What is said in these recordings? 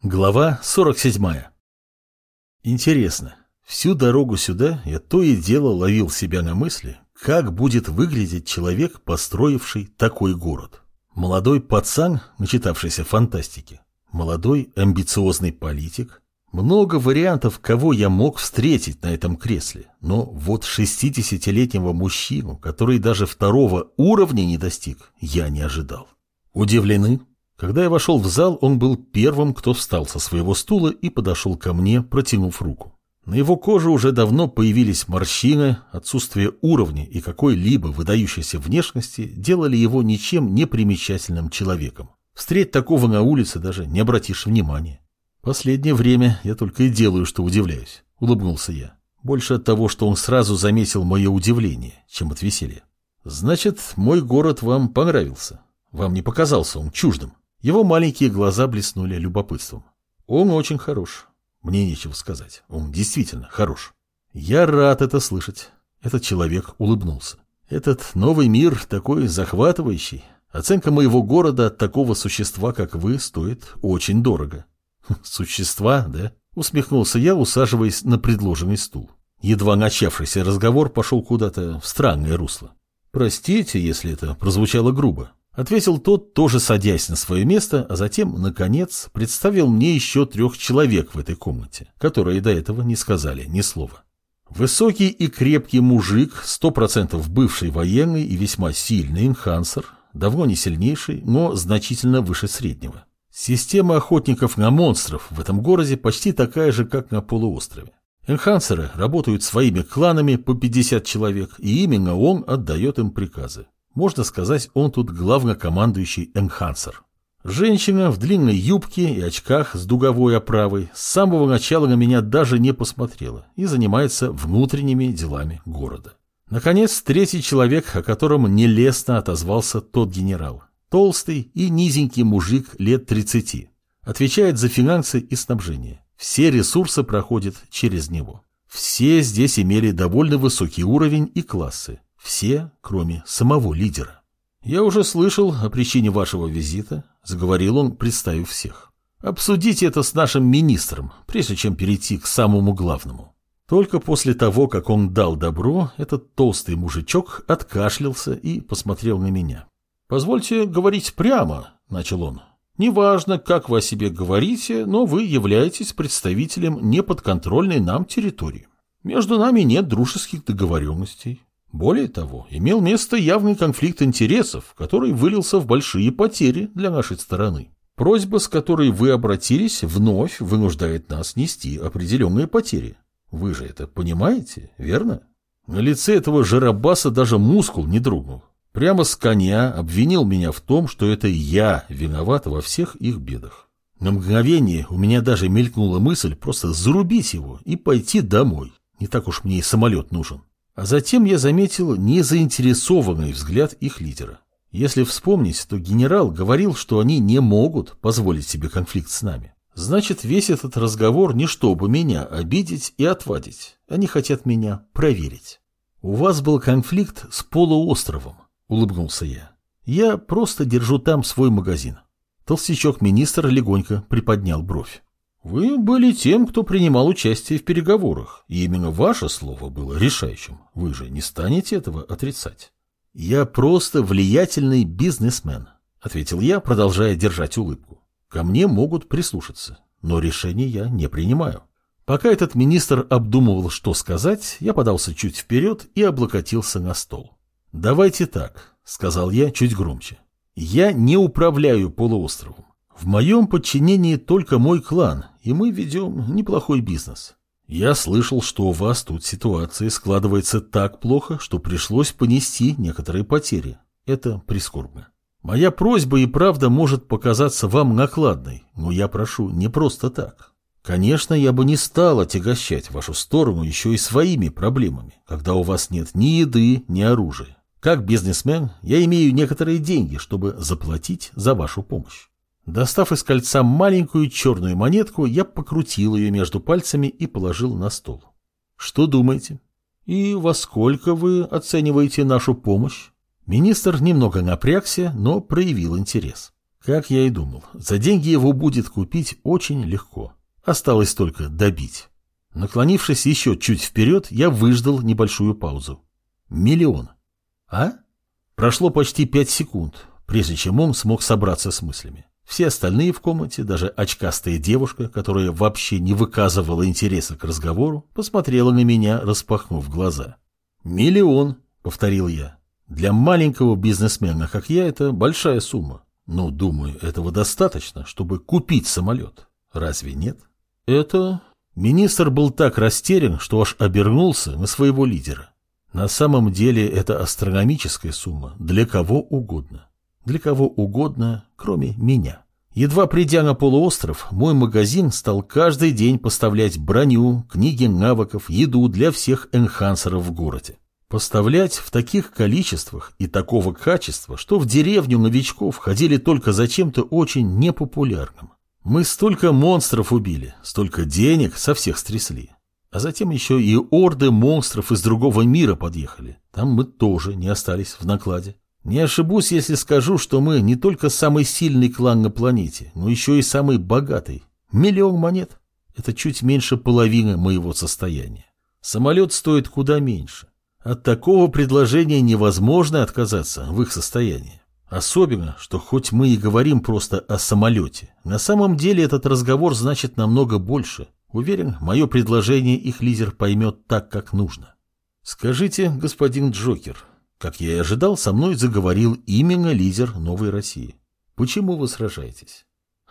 Глава 47. Интересно, всю дорогу сюда я то и дело ловил себя на мысли, как будет выглядеть человек, построивший такой город. Молодой пацан, начитавшийся фантастики, молодой амбициозный политик. Много вариантов, кого я мог встретить на этом кресле, но вот 60-летнего мужчину, который даже второго уровня не достиг, я не ожидал. Удивлены? Когда я вошел в зал, он был первым, кто встал со своего стула и подошел ко мне, протянув руку. На его коже уже давно появились морщины, отсутствие уровня и какой-либо выдающейся внешности делали его ничем не примечательным человеком. Встреть такого на улице даже не обратишь внимания. Последнее время я только и делаю, что удивляюсь, улыбнулся я. Больше от того, что он сразу заметил мое удивление, чем от веселья. Значит, мой город вам понравился. Вам не показался он чуждым? Его маленькие глаза блеснули любопытством. Он очень хорош. Мне нечего сказать. Он действительно хорош. Я рад это слышать. Этот человек улыбнулся. Этот новый мир такой захватывающий. Оценка моего города от такого существа, как вы, стоит очень дорого. Существа, да? Усмехнулся я, усаживаясь на предложенный стул. Едва начавшийся разговор пошел куда-то в странное русло. Простите, если это прозвучало грубо. Ответил тот, тоже садясь на свое место, а затем, наконец, представил мне еще 3 человек в этой комнате, которые до этого не сказали ни слова. Высокий и крепкий мужик, 100% бывший военный и весьма сильный энхансер, давно не сильнейший, но значительно выше среднего. Система охотников на монстров в этом городе почти такая же, как на полуострове. Энхансеры работают своими кланами по 50 человек, и именно он отдает им приказы. Можно сказать, он тут главнокомандующий энхансер. Женщина в длинной юбке и очках с дуговой оправой с самого начала на меня даже не посмотрела и занимается внутренними делами города. Наконец, 3-й человек, о котором нелестно отозвался тот генерал. Толстый и низенький мужик лет 30. Отвечает за финансы и снабжение. Все ресурсы проходят через него. Все здесь имели довольно высокий уровень и классы. Все, кроме самого лидера. «Я уже слышал о причине вашего визита», — заговорил он, представив всех. «Обсудите это с нашим министром, прежде чем перейти к самому главному». Только после того, как он дал добро, этот толстый мужичок откашлялся и посмотрел на меня. «Позвольте говорить прямо», — начал он. «Неважно, как вы о себе говорите, но вы являетесь представителем неподконтрольной нам территории. Между нами нет дружеских договоренностей. Более того, имел место явный конфликт интересов, который вылился в большие потери для нашей стороны. Просьба, с которой вы обратились, вновь вынуждает нас нести определенные потери. Вы же это понимаете, верно?» На лице этого жиробаса даже мускул не дрогнул. Прямо с коня обвинил меня в том, что это я виноват во всех их бедах. На мгновение у меня даже мелькнула мысль просто зарубить его и пойти домой. Не так уж мне и самолет нужен. А затем я заметил незаинтересованный взгляд их лидера. Если вспомнить, то генерал говорил, что они не могут позволить себе конфликт с нами. Значит, весь этот разговор не чтобы меня обидеть и отвадить. Они хотят меня проверить. «У вас был конфликт с полуостровом», — улыбнулся я. «Я просто держу там свой магазин». Толстячок-министр легонько приподнял бровь. «Вы были тем, кто принимал участие в переговорах, и именно ваше слово было решающим. Вы же не станете этого отрицать». «Я просто влиятельный бизнесмен», — ответил я, продолжая держать улыбку. «Ко мне могут прислушаться, но решение я не принимаю». Пока этот министр обдумывал, что сказать, я подался чуть вперед и облокотился на стол. «Давайте так», — сказал я чуть громче. «Я не управляю полуостровом. В моем подчинении только мой клан, и мы ведем неплохой бизнес. Я слышал, что у вас тут ситуация складывается так плохо, что пришлось понести некоторые потери. Это прискорбно. Моя просьба и правда может показаться вам накладной, но я прошу не просто так. Конечно, я бы не стал отягощать вашу сторону еще и своими проблемами, когда у вас нет ни еды, ни оружия. Как бизнесмен я имею некоторые деньги, чтобы заплатить за вашу помощь». Достав из кольца маленькую черную монетку, я покрутил ее между пальцами и положил на стол. «Что думаете? И во сколько вы оцениваете нашу помощь?» Министр немного напрягся, но проявил интерес. Как я и думал, за деньги его будет купить очень легко. Осталось только добить. Наклонившись еще чуть вперед, я выждал небольшую паузу. 1 миллион. А? Прошло почти 5 секунд, прежде чем он смог собраться с мыслями. Все остальные в комнате, даже очкастая девушка, которая вообще не выказывала интереса к разговору, посмотрела на меня, распахнув глаза. 1 миллион, повторил я. Для маленького бизнесмена, как я, это большая сумма. Но, думаю, этого достаточно, чтобы купить самолет. Разве нет? Это... Министр был так растерян, что аж обернулся на своего лидера. На самом деле это астрономическая сумма для кого угодно. Для кого угодно, кроме меня. Едва придя на полуостров, мой магазин стал каждый день поставлять броню, книги навыков, еду для всех энхансеров в городе. Поставлять в таких количествах и такого качества, что в деревню новичков ходили только за чем-то очень непопулярным. Мы столько монстров убили, столько денег со всех стрясли. А затем еще и орды монстров из другого мира подъехали. Там мы тоже не остались в накладе. Не ошибусь, если скажу, что мы не только самый сильный клан на планете, но еще и самый богатый. 1 миллион монет. Это чуть меньше половины моего состояния. Самолет стоит куда меньше. От такого предложения невозможно отказаться в их состоянии. Особенно, что хоть мы и говорим просто о самолете, на самом деле этот разговор значит намного больше. Уверен, мое предложение их лидер поймет так, как нужно. Скажите, господин Джокер, как я и ожидал, со мной заговорил именно лидер Новой России. Почему вы сражаетесь?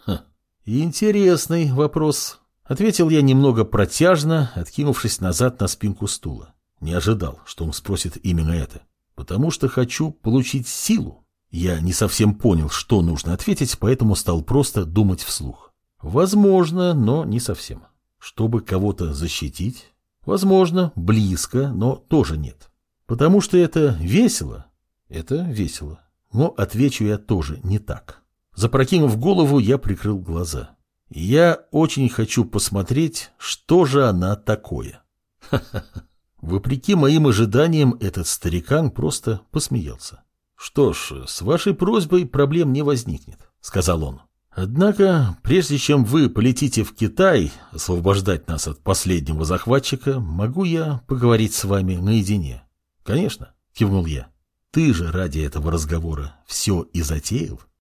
Интересный вопрос. Ответил я немного протяжно, откинувшись назад на спинку стула. Не ожидал, что он спросит именно это. Потому что хочу получить силу. Я не совсем понял, что нужно ответить, поэтому стал просто думать вслух. Возможно, но не совсем. Чтобы кого-то защитить? Возможно, близко, но тоже нет. Потому что это весело. Это весело. Но отвечу я тоже не так. Запрокинув голову, я прикрыл глаза. Я очень хочу посмотреть, что же она такое. Ха-ха-ха. Вопреки моим ожиданиям, этот старикан просто посмеялся. «Что ж, с вашей просьбой проблем не возникнет», — сказал он. «Однако, прежде чем вы полетите в Китай освобождать нас от последнего захватчика, могу я поговорить с вами наедине?» «Конечно», — кивнул я. «Ты же ради этого разговора все и затеял».